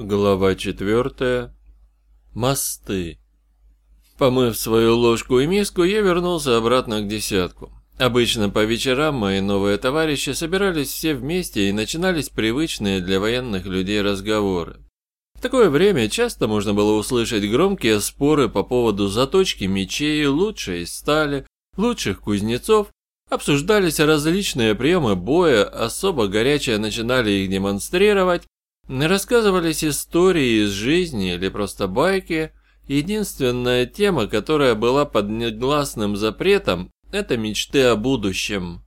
Глава 4. Мосты. Помыв свою ложку и миску, я вернулся обратно к десятку. Обычно по вечерам мои новые товарищи собирались все вместе и начинались привычные для военных людей разговоры. В такое время часто можно было услышать громкие споры по поводу заточки мечей, лучшей стали, лучших кузнецов, обсуждались различные приемы боя, особо горячие начинали их демонстрировать, рассказывались истории из жизни или просто байки. Единственная тема, которая была под негласным запретом, это мечты о будущем.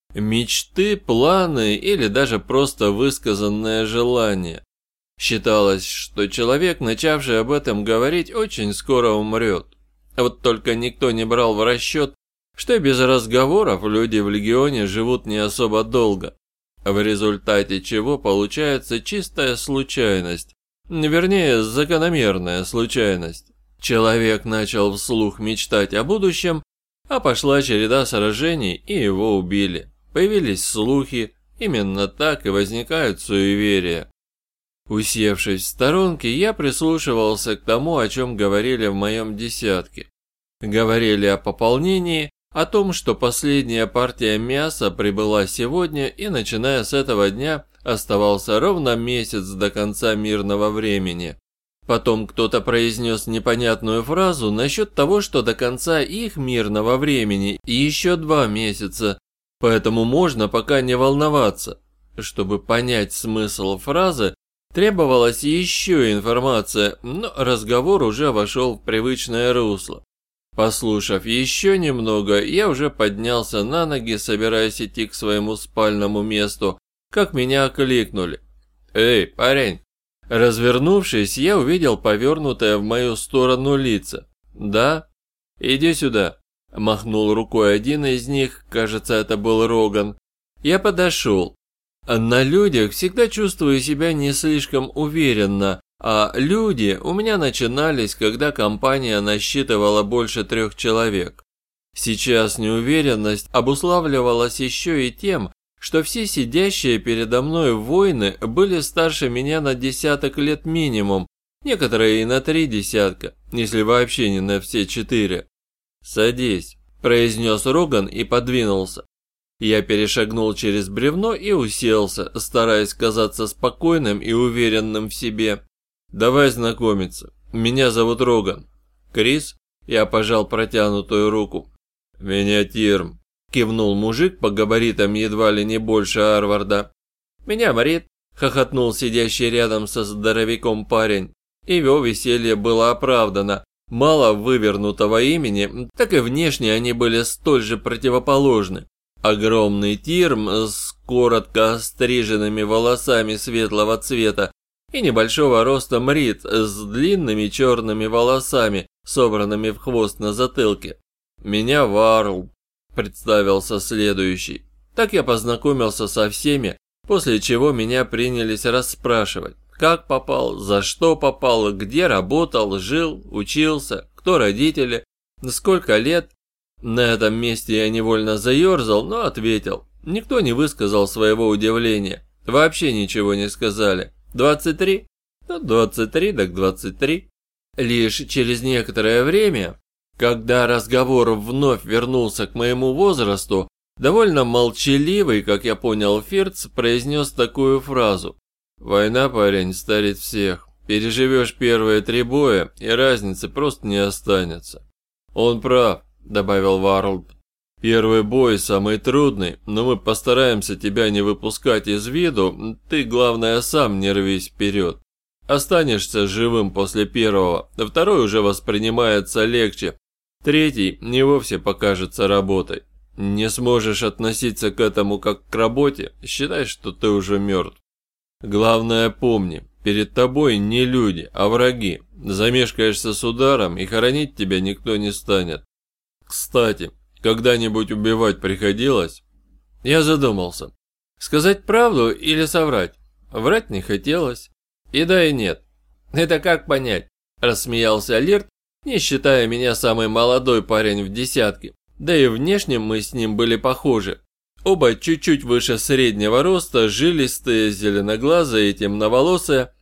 Мечты, планы или даже просто высказанное желание. Считалось, что человек, начавший об этом говорить, очень скоро умрет. Вот только никто не брал в расчет, что и без разговоров люди в легионе живут не особо долго. В результате чего получается чистая случайность, вернее, закономерная случайность. Человек начал вслух мечтать о будущем, а пошла череда сражений, и его убили. Появились слухи, именно так и возникают суеверия. Усевшись в сторонке, я прислушивался к тому, о чем говорили в моем десятке. Говорили о пополнении, о том, что последняя партия мяса прибыла сегодня и, начиная с этого дня, оставался ровно месяц до конца мирного времени. Потом кто-то произнес непонятную фразу насчет того, что до конца их мирного времени еще 2 месяца, поэтому можно пока не волноваться. Чтобы понять смысл фразы, требовалась еще информация, но разговор уже вошел в привычное русло. Послушав еще немного, я уже поднялся на ноги, собираясь идти к своему спальному месту, как меня окликнули. «Эй, парень!» Развернувшись, я увидел повернутое в мою сторону лица. «Да? Иди сюда!» Махнул рукой один из них, кажется, это был Роган. Я подошел. На людях всегда чувствую себя не слишком уверенно, а люди у меня начинались, когда компания насчитывала больше 3 человек. Сейчас неуверенность обуславливалась еще и тем, что все сидящие передо мной воины были старше меня на 10 лет минимум, некоторые и на 3 десятка, если вообще не на все 4. «Садись», – произнес Роган и подвинулся. Я перешагнул через бревно и уселся, стараясь казаться спокойным и уверенным в себе. «Давай знакомиться. Меня зовут Роган. Крис?» Я пожал протянутую руку. «Меня Тирм», – кивнул мужик по габаритам едва ли не больше Арварда. «Меня Марит», – хохотнул сидящий рядом со здоровяком парень. Его веселье было оправдано. Мало вывернутого имени, так и внешне они были столь же противоположны. Огромный Тирм с коротко остриженными волосами светлого цвета и небольшого роста Мрит с длинными черными волосами, собранными в хвост на затылке. «Меня Варл», – представился следующий. Так я познакомился со всеми, после чего меня принялись расспрашивать, как попал, за что попал, где работал, жил, учился, кто родители, сколько лет. На этом месте я невольно заерзал, но ответил. Никто не высказал своего удивления, вообще ничего не сказали. 23? Ну, 23 так 23. Лишь через некоторое время, когда разговор вновь вернулся к моему возрасту, довольно молчаливый, как я понял, Фирц произнес такую фразу. «Война, парень, старит всех. Переживешь первые 3 боя, и разницы просто не останется». «Он прав», – добавил Варлд. «Первый бой самый трудный, но мы постараемся тебя не выпускать из виду, ты, главное, сам не рвись вперед. Останешься живым после первого, второй уже воспринимается легче, третий не вовсе покажется работой. Не сможешь относиться к этому как к работе, считай, что ты уже мертв. Главное помни, перед тобой не люди, а враги. Замешкаешься с ударом, и хоронить тебя никто не станет. Кстати, когда-нибудь убивать приходилось?» Я задумался. Сказать правду или соврать? Врать не хотелось. И да, и нет. «Это как понять?» – рассмеялся Лирт, не считая меня самый молодой парень в десятке. Да и внешне мы с ним были похожи. Оба чуть-чуть выше среднего роста, жилистые, зеленоглазые и темноволосые,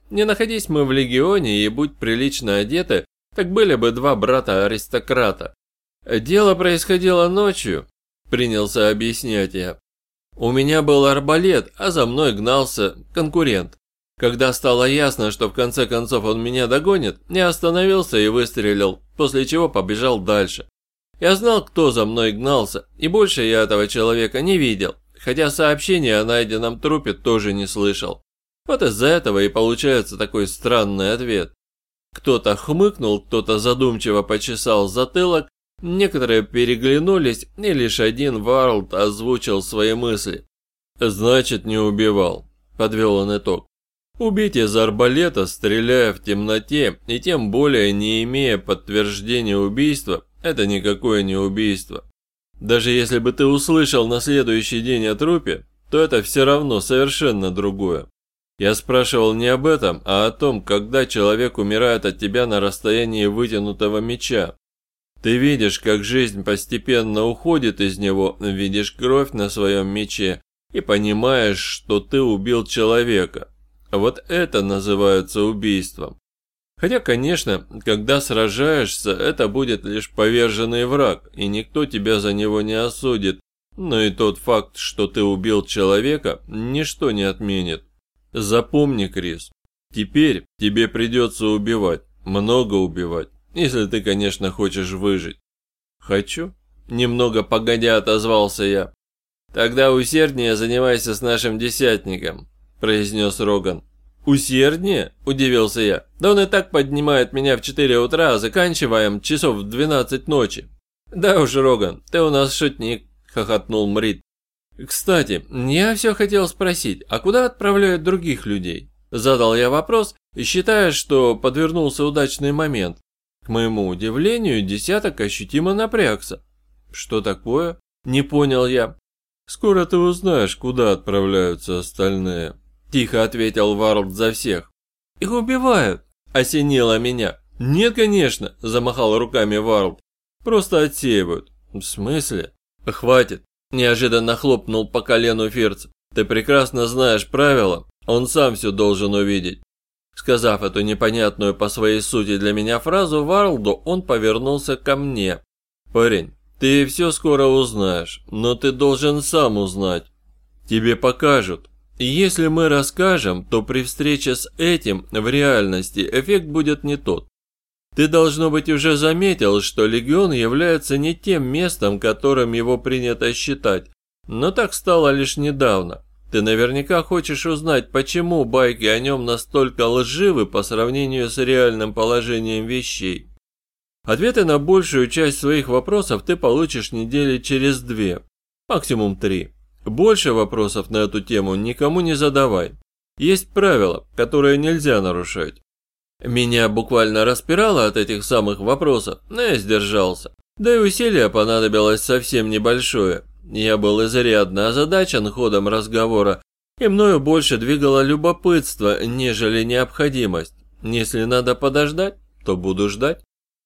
Не находись мы в легионе и будь прилично одеты, так были бы два брата-аристократа. Дело происходило ночью, принялся объяснять я. У меня был арбалет, а за мной гнался конкурент. Когда стало ясно, что в конце концов он меня догонит, я остановился и выстрелил, после чего побежал дальше. Я знал, кто за мной гнался, и больше я этого человека не видел, хотя сообщения о найденном трупе тоже не слышал. Вот из-за этого и получается такой странный ответ. Кто-то хмыкнул, кто-то задумчиво почесал затылок, некоторые переглянулись, и лишь один Варлд озвучил свои мысли. «Значит, не убивал», – подвел он итог. «Убить из арбалета, стреляя в темноте, и тем более не имея подтверждения убийства, это никакое не убийство. Даже если бы ты услышал на следующий день о трупе, то это все равно совершенно другое. Я спрашивал не об этом, а о том, когда человек умирает от тебя на расстоянии вытянутого меча. Ты видишь, как жизнь постепенно уходит из него, видишь кровь на своем мече и понимаешь, что ты убил человека. Вот это называется убийством. Хотя, конечно, когда сражаешься, это будет лишь поверженный враг, и никто тебя за него не осудит, но и тот факт, что ты убил человека, ничто не отменит. Запомни, Крис, теперь тебе придется убивать, много убивать, если ты, конечно, хочешь выжить. Хочу? Немного погодя отозвался я. Тогда усерднее занимайся с нашим десятником, произнес Роган. «Усерднее?» – удивился я. «Да он и так поднимает меня в 4 утра, а заканчиваем часов в 12 ночи». «Да уж, Роган, ты у нас шутник», – хохотнул Мрит. «Кстати, я все хотел спросить, а куда отправляют других людей?» Задал я вопрос, считая, что подвернулся удачный момент. К моему удивлению, десяток ощутимо напрягся. «Что такое?» – не понял я. «Скоро ты узнаешь, куда отправляются остальные». Тихо ответил Варлд за всех. «Их убивают!» – осенило меня. «Нет, конечно!» – замахал руками Варлд. «Просто отсеивают». «В смысле?» «Хватит!» – неожиданно хлопнул по колену Фирц. «Ты прекрасно знаешь правила, он сам все должен увидеть». Сказав эту непонятную по своей сути для меня фразу Варлду, он повернулся ко мне. «Парень, ты все скоро узнаешь, но ты должен сам узнать. Тебе покажут. И если мы расскажем, то при встрече с этим в реальности эффект будет не тот. Ты, должно быть, уже заметил, что Легион является не тем местом, которым его принято считать, но так стало лишь недавно. Ты наверняка хочешь узнать, почему байки о нем настолько лживы по сравнению с реальным положением вещей. Ответы на большую часть своих вопросов ты получишь недели через 2, максимум 3. Больше вопросов на эту тему никому не задавай. Есть правила, которые нельзя нарушать. Меня буквально распирало от этих самых вопросов, но я сдержался. Да и усилие понадобилось совсем небольшое. Я был изрядно озадачен ходом разговора, и мною больше двигало любопытство, нежели необходимость. Если надо подождать, то буду ждать.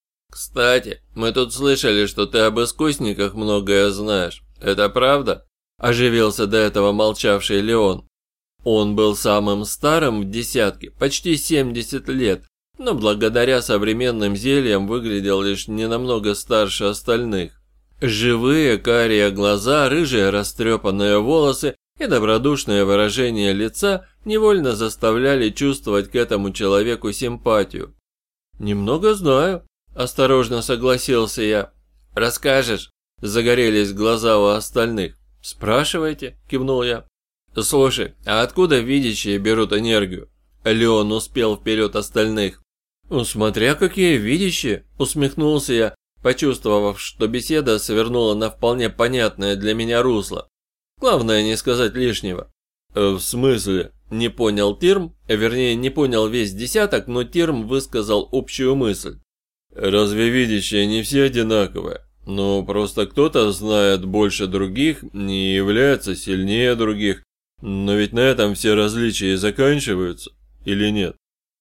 Кстати, мы тут слышали, что ты об искусниках многое знаешь. Это правда? Оживился до этого молчавший Леон. Он был самым старым в десятке, почти 70 лет, но благодаря современным зельям выглядел лишь не намного старше остальных. Живые карие глаза, рыжие растрепанные волосы и добродушное выражение лица невольно заставляли чувствовать к этому человеку симпатию. «Немного знаю», – осторожно согласился я. «Расскажешь?» – загорелись глаза у остальных. «Спрашивайте», – кивнул я. «Слушай, а откуда видящие берут энергию?» Леон успел вперед остальных. «Смотря какие видящие», – усмехнулся я, почувствовав, что беседа свернула на вполне понятное для меня русло. Главное не сказать лишнего. «В смысле?» – не понял Тирм, вернее не понял весь десяток, но Тирм высказал общую мысль. «Разве видящие не все одинаковые? Ну, просто кто-то знает больше других, не является сильнее других, но ведь на этом все различия и заканчиваются, или нет?»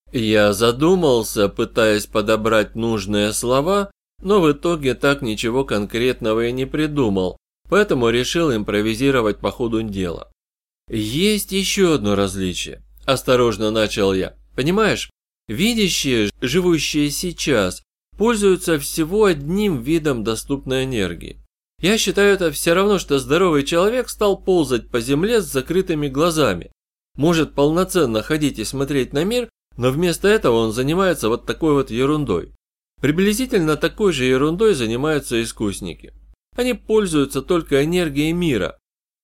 Я задумался, пытаясь подобрать нужные слова, но в итоге так ничего конкретного и не придумал, поэтому решил импровизировать по ходу дела. «Есть еще одно различие», – осторожно начал я. Понимаешь, видящие, живущие сейчас, пользуются всего одним видом доступной энергии. Я считаю, это все равно, что здоровый человек стал ползать по земле с закрытыми глазами. Может полноценно ходить и смотреть на мир, но вместо этого он занимается вот такой вот ерундой. Приблизительно такой же ерундой занимаются искусники. Они пользуются только энергией мира.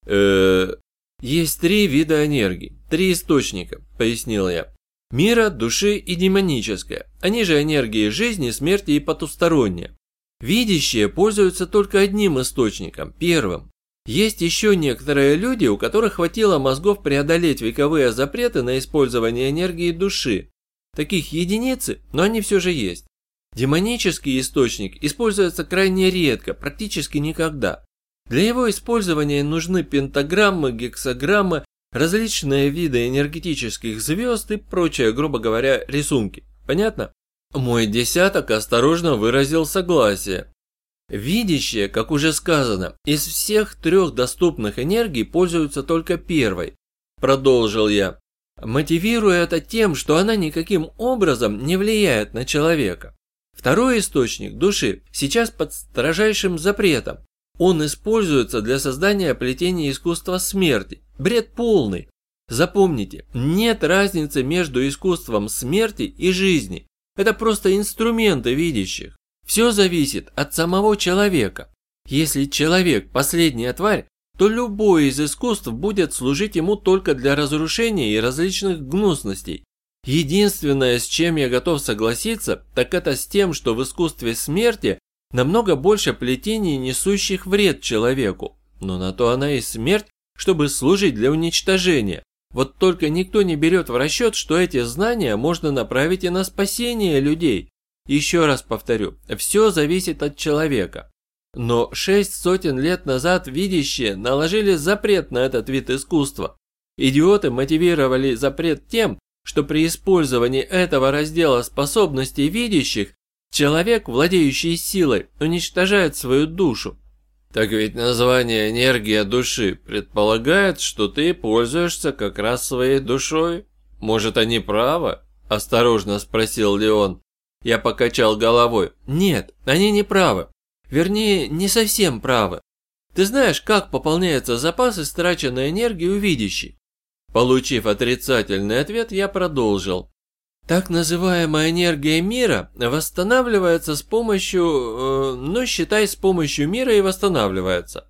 Есть 3 вида энергии, 3 источника, пояснил я. Мира, души и демоническая. Они же энергии жизни, смерти и потусторонние. Видящие пользуются только одним источником, первым. Есть еще некоторые люди, у которых хватило мозгов преодолеть вековые запреты на использование энергии души. Таких единицы, но они все же есть. Демонический источник используется крайне редко, практически никогда. Для его использования нужны пентаграммы, гексаграммы, различные виды энергетических звезд и прочее, грубо говоря, рисунки. Понятно? Мой десяток осторожно выразил согласие. Видящие, как уже сказано, из всех 3 доступных энергий пользуются только первой. Продолжил я, мотивируя это тем, что она никаким образом не влияет на человека. Второй источник души сейчас под строжайшим запретом. Он используется для создания плетения искусства смерти. Бред полный. Запомните, нет разницы между искусством смерти и жизни. Это просто инструменты видящих. Все зависит от самого человека. Если человек последняя тварь, то любое из искусств будет служить ему только для разрушения и различных гнусностей. Единственное, с чем я готов согласиться, так это с тем, что в искусстве смерти намного больше плетений, несущих вред человеку. Но на то она и смерть, чтобы служить для уничтожения. Вот только никто не берет в расчет, что эти знания можно направить и на спасение людей. Еще раз повторю, все зависит от человека. Но 6 сотен лет назад видящие наложили запрет на этот вид искусства. Идиоты мотивировали запрет тем, что при использовании этого раздела способностей видящих, человек, владеющий силой, уничтожает свою душу. Так ведь название «энергия души» предполагает, что ты пользуешься как раз своей душой. Может, они правы? Осторожно спросил Леон. Я покачал головой. Нет, они не правы. Вернее, не совсем правы. Ты знаешь, как пополняется запас истраченной энергии у видящей? Получив отрицательный ответ, я продолжил. Так называемая энергия мира восстанавливается с помощью, считай, с помощью мира и восстанавливается.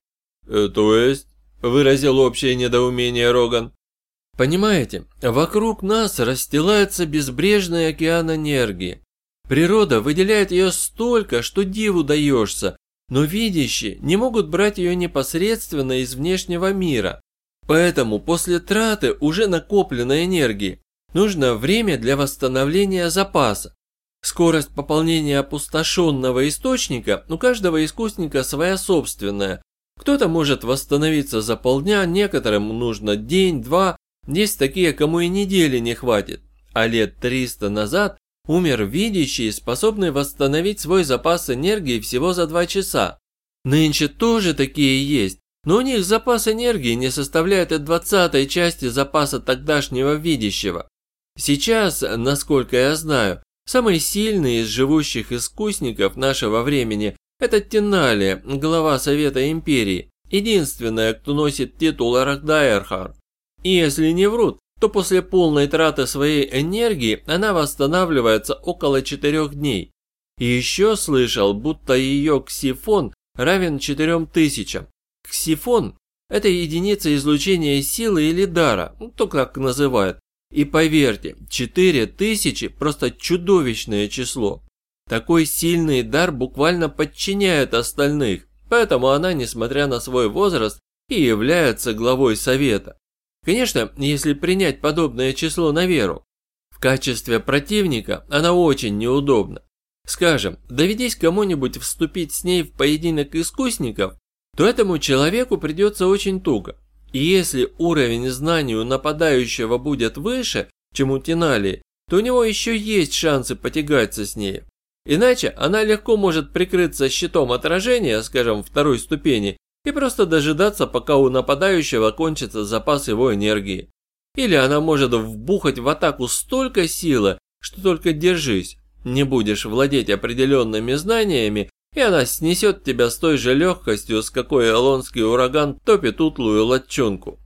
То есть, выразил общее недоумение Роган. Понимаете, вокруг нас расстилается безбрежный океан энергии. Природа выделяет ее столько, что диву даешься, но видящие не могут брать ее непосредственно из внешнего мира. Поэтому после траты уже накопленной энергии нужно время для восстановления запаса. Скорость пополнения опустошенного источника у каждого искусника своя собственная. Кто-то может восстановиться за полдня, некоторым нужно день-два, есть такие, кому и недели не хватит. А лет 300 назад умер видящий, способный восстановить свой запас энергии всего за 2 часа. Нынче тоже такие есть, но у них запас энергии не составляет и 20-й части запаса тогдашнего видящего. Сейчас, насколько я знаю, самый сильный из живущих искусников нашего времени – это Теналия, глава Совета Империи, единственная, кто носит титул Арахдаэрхар. И если не врут, то после полной траты своей энергии она восстанавливается около 4 дней. И еще слышал, будто ее ксифон равен 4000. Ксифон – это единица излучения силы или дара, то как называют. И поверьте, 4000 – просто чудовищное число. Такой сильный дар буквально подчиняет остальных, поэтому она, несмотря на свой возраст, и является главой совета. Конечно, если принять подобное число на веру. В качестве противника она очень неудобна. Скажем, доведись кому-нибудь вступить с ней в поединок искусников, то этому человеку придется очень туго. И если уровень знаний у нападающего будет выше, чем у Теналии, то у него еще есть шансы потягаться с ней. Иначе она легко может прикрыться щитом отражения, скажем, 2-й ступени, и просто дожидаться, пока у нападающего кончится запас его энергии. Или она может вбухать в атаку столько силы, что только держись, не будешь владеть определенными знаниями, и она снесет тебя с той же легкостью, с какой элонский ураган топит утлую лодчонку.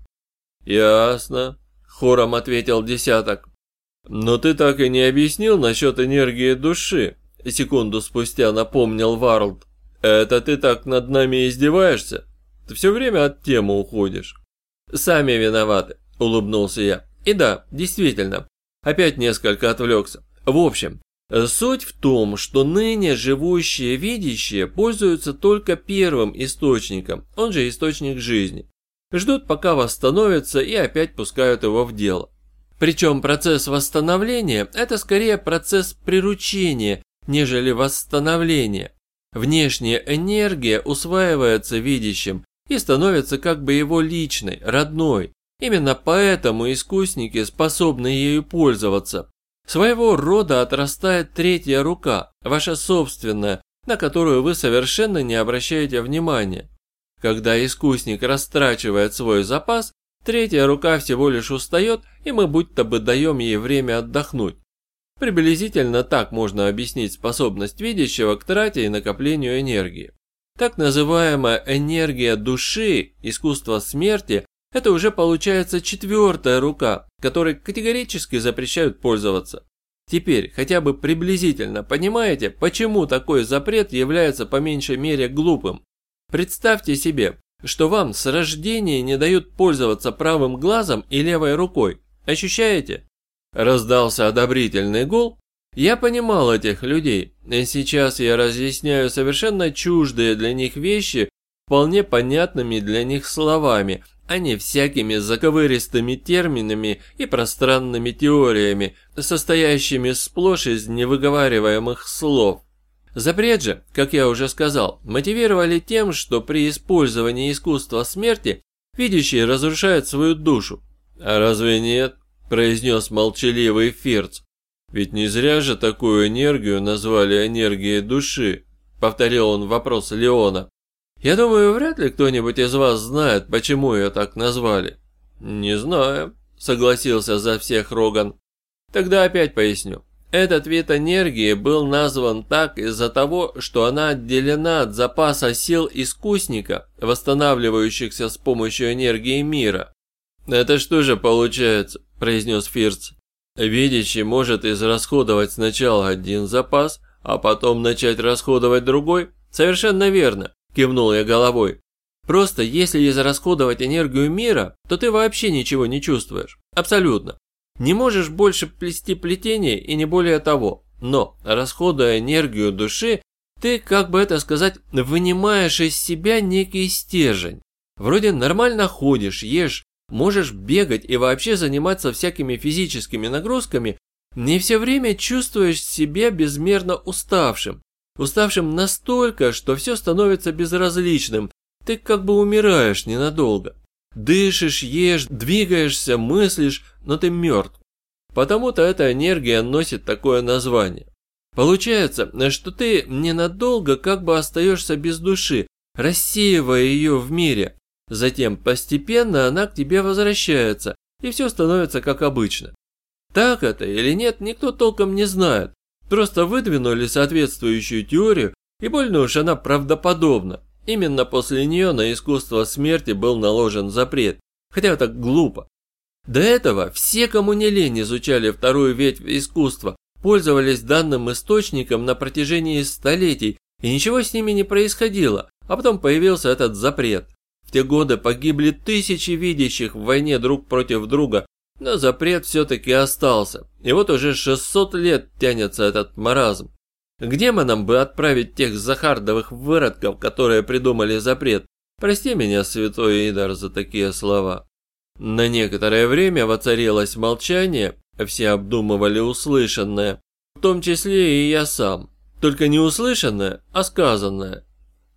«Ясно», – хором ответил десяток. «Но ты так и не объяснил насчет энергии души», – секунду спустя напомнил Варлд. «Это ты так над нами издеваешься? Ты все время от темы уходишь». «Сами виноваты», – улыбнулся я. «И да, действительно, опять несколько отвлекся. В общем, суть в том, что ныне живущие видящие пользуются только первым источником, он же источник жизни. Ждут, пока восстановятся, и опять пускают его в дело. Причем процесс восстановления – это скорее процесс приручения, нежели восстановления. Внешняя энергия усваивается видящим и становится как бы его личной, родной. Именно поэтому искусники способны ею пользоваться. Своего рода отрастает третья рука, ваша собственная, на которую вы совершенно не обращаете внимания. Когда искусник растрачивает свой запас, третья рука всего лишь устает, и мы будто бы даем ей время отдохнуть. Приблизительно так можно объяснить способность видящего к трате и накоплению энергии. Так называемая энергия души, искусство смерти, это уже получается четвертая рука, которой категорически запрещают пользоваться. Теперь хотя бы приблизительно понимаете, почему такой запрет является по меньшей мере глупым. Представьте себе, что вам с рождения не дают пользоваться правым глазом и левой рукой. Ощущаете? Раздался одобрительный гул. Я понимал этих людей, и сейчас я разъясняю совершенно чуждые для них вещи вполне понятными для них словами, а не всякими заковыристыми терминами и пространными теориями, состоящими сплошь из невыговариваемых слов. Запрет же, как я уже сказал, мотивировали тем, что при использовании искусства смерти видящий разрушает свою душу. «А разве нет?» – произнес молчаливый Фирц. «Ведь не зря же такую энергию назвали энергией души», – повторил он вопрос Леона. «Я думаю, вряд ли кто-нибудь из вас знает, почему ее так назвали». «Не знаю», – согласился за всех Роган. «Тогда опять поясню. Этот вид энергии был назван так из-за того, что она отделена от запаса сил искусника, восстанавливающихся с помощью энергии мира». «Это что же получается?» – произнес Фирц. «Видящий может израсходовать сначала один запас, а потом начать расходовать другой?» «Совершенно верно», – кивнул я головой. «Просто если израсходовать энергию мира, то ты вообще ничего не чувствуешь. Абсолютно. Не можешь больше плести плетение и не более того. Но, расходуя энергию души, ты, как бы это сказать, вынимаешь из себя некий стержень. Вроде нормально ходишь, ешь, можешь бегать и вообще заниматься всякими физическими нагрузками, не все время чувствуешь себя безмерно уставшим. Уставшим настолько, что все становится безразличным, ты как бы умираешь ненадолго. Дышишь, ешь, двигаешься, мыслишь, но ты мертв. Потому-то эта энергия носит такое название. Получается, что ты ненадолго как бы остаешься без души, рассеивая ее в мире. Затем постепенно она к тебе возвращается, и все становится как обычно. Так это или нет, никто толком не знает. Просто выдвинули соответствующую теорию, и больно уж она правдоподобна. Именно после нее на искусство смерти был наложен запрет, хотя так глупо. До этого все, кому не лень, изучали вторую ветвь искусства, пользовались данным источником на протяжении столетий, и ничего с ними не происходило, а потом появился этот запрет. В те годы погибли тысячи видящих в войне друг против друга, но запрет все-таки остался, и вот уже 600 лет тянется этот маразм. К демонам бы отправить тех захардовых выродков, которые придумали запрет. Прости меня, святой Идар, за такие слова. На некоторое время воцарилось молчание, все обдумывали услышанное, в том числе и я сам. Только не услышанное, а сказанное.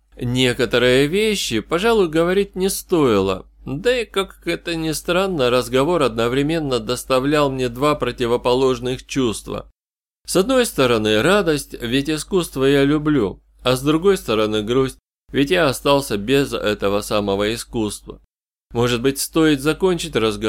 Некоторые вещи, пожалуй, говорить не стоило. Да и, как это ни странно, разговор одновременно доставлял мне два противоположных чувства. С одной стороны радость, ведь искусство я люблю, а с другой стороны грусть, ведь я остался без этого самого искусства. Может быть, стоит закончить разговор?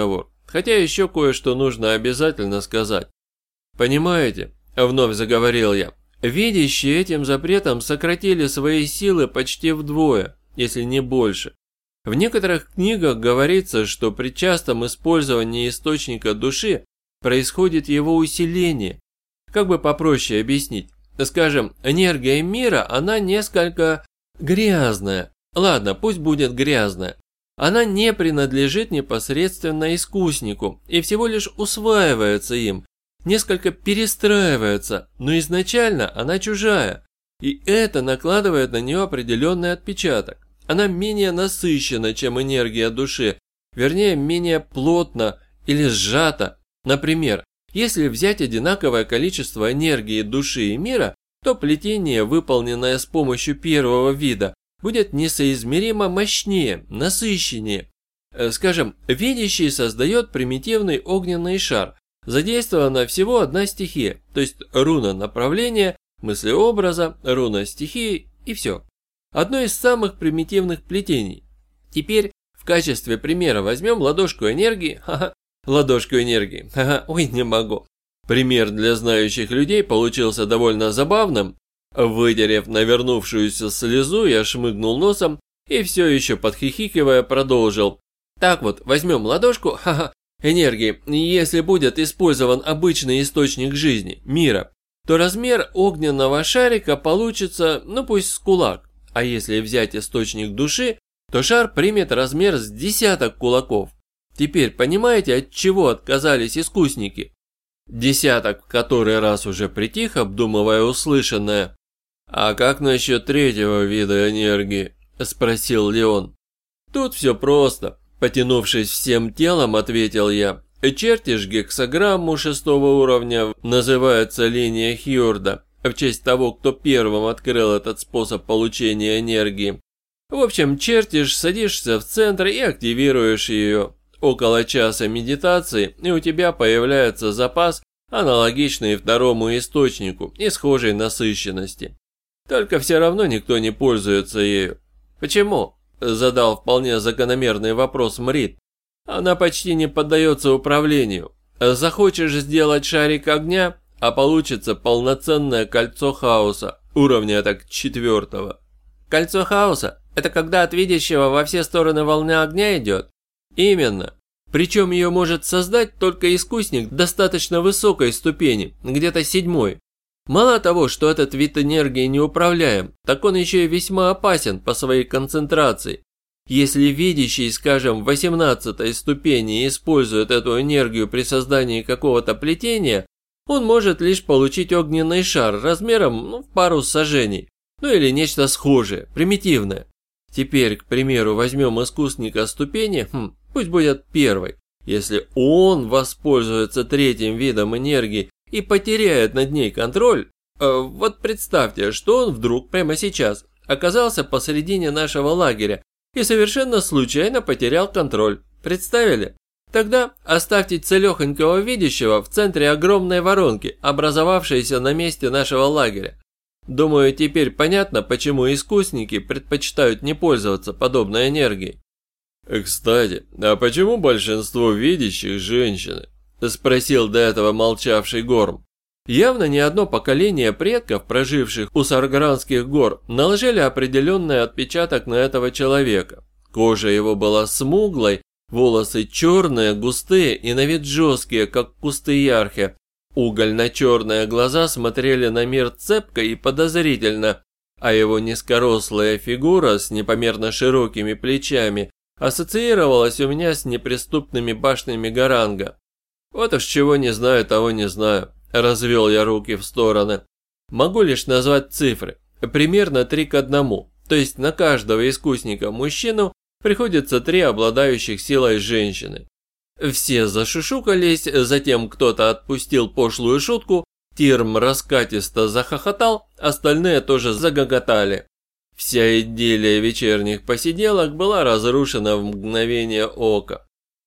Хотя еще кое-что нужно обязательно сказать. Понимаете, вновь заговорил я, видящие этим запретом сократили свои силы почти вдвое, если не больше. В некоторых книгах говорится, что при частом использовании источника души происходит его усиление. Как бы попроще объяснить? Скажем, энергия мира, она несколько грязная. Ладно, пусть будет грязная. Она не принадлежит непосредственно искуснику и всего лишь усваивается им, несколько перестраивается, но изначально она чужая. И это накладывает на нее определенный отпечаток. Она менее насыщена, чем энергия души, вернее, менее плотно или сжата. Например, если взять одинаковое количество энергии души и мира, то плетение, выполненное с помощью первого вида, будет несоизмеримо мощнее, насыщеннее. Скажем, видящий создает примитивный огненный шар. Задействована всего одна стихия, то есть руна направления, мыслеобраза, руна стихии и все. Одно из самых примитивных плетений. Теперь в качестве примера возьмем ладошку энергии. Ладошку энергии. Ой, не могу. Пример для знающих людей получился довольно забавным. Вытерев навернувшуюся слезу, я шмыгнул носом и все еще подхихикивая продолжил. Так вот, возьмем ладошку энергии. Если будет использован обычный источник жизни, мира, то размер огненного шарика получится, ну пусть с кулак. А если взять источник души, то шар примет размер с десяток кулаков. Теперь понимаете, от чего отказались искусники? Десяток в который раз уже притих, обдумывая услышанное. «А как насчет третьего вида энергии?» – спросил Леон. «Тут все просто», – потянувшись всем телом, ответил я. «Чертишь гексаграмму 6-го уровня, называется линия Хьюрда, в честь того, кто первым открыл этот способ получения энергии. В общем, чертишь, садишься в центр и активируешь ее. Около часа медитации, и у тебя появляется запас, аналогичный второму источнику и схожей насыщенности. Только все равно никто не пользуется ею. Почему?» – задал вполне закономерный вопрос Мрит. «Она почти не поддается управлению. Захочешь сделать шарик огня, а получится полноценное кольцо хаоса, уровня так 4-го. Кольцо хаоса – это когда от видящего во все стороны волна огня идет? Именно. Причем ее может создать только искусник достаточно высокой ступени, где-то 7-й. Мало того, что этот вид энергии неуправляем, так он еще и весьма опасен по своей концентрации. Если видящий, скажем, в 18-й ступени использует эту энергию при создании какого-то плетения, он может лишь получить огненный шар размером в пару саженей, ну или нечто схожее, примитивное. Теперь, к примеру, возьмем искусника ступени, пусть будет 1-й. Если он воспользуется 3-м видом энергии и потеряет над ней контроль, вот представьте, что он вдруг прямо сейчас оказался посредине нашего лагеря и совершенно случайно потерял контроль. Представили? Тогда оставьте целехонького видящего в центре огромной воронки, образовавшейся на месте нашего лагеря. Думаю, теперь понятно, почему искусники предпочитают не пользоваться подобной энергией. «Кстати, а почему большинство видящих женщины?» – спросил до этого молчавший Горм. Явно не одно поколение предков, проживших у Саргранских гор, наложили определенный отпечаток на этого человека. Кожа его была смуглой, волосы черные, густые и на вид жесткие, как кусты ярхи. Угольно-черные глаза смотрели на мир цепко и подозрительно, а его низкорослая фигура с непомерно широкими плечами ассоциировалась у меня с неприступными башнями Гаранга. Вот уж чего не знаю, того не знаю. Развел я руки в стороны. Могу лишь назвать цифры. Примерно 3 к 1. То есть на каждого искусника мужчину приходится 3 обладающих силой женщины. Все зашушукались, затем кто-то отпустил пошлую шутку, Тирм раскатисто захохотал, остальные тоже загоготали. Вся идиллия вечерних посиделок была разрушена в мгновение ока.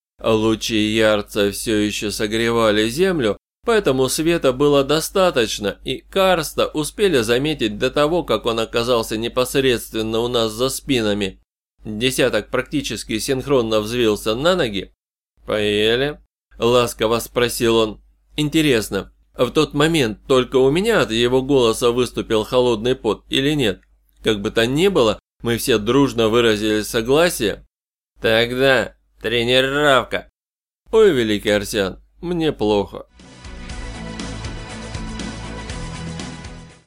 Лучи ярца все еще согревали землю, поэтому света было достаточно, и Карста успели заметить до того, как он оказался непосредственно у нас за спинами. Десяток практически синхронно взвился на ноги. «Поели?» Ласково спросил он. Интересно, в тот момент только у меня от его голоса выступил холодный пот или нет? Как бы то ни было, мы все дружно выразили согласие. Тогда тренировка. Ой, великий Арсян, мне плохо.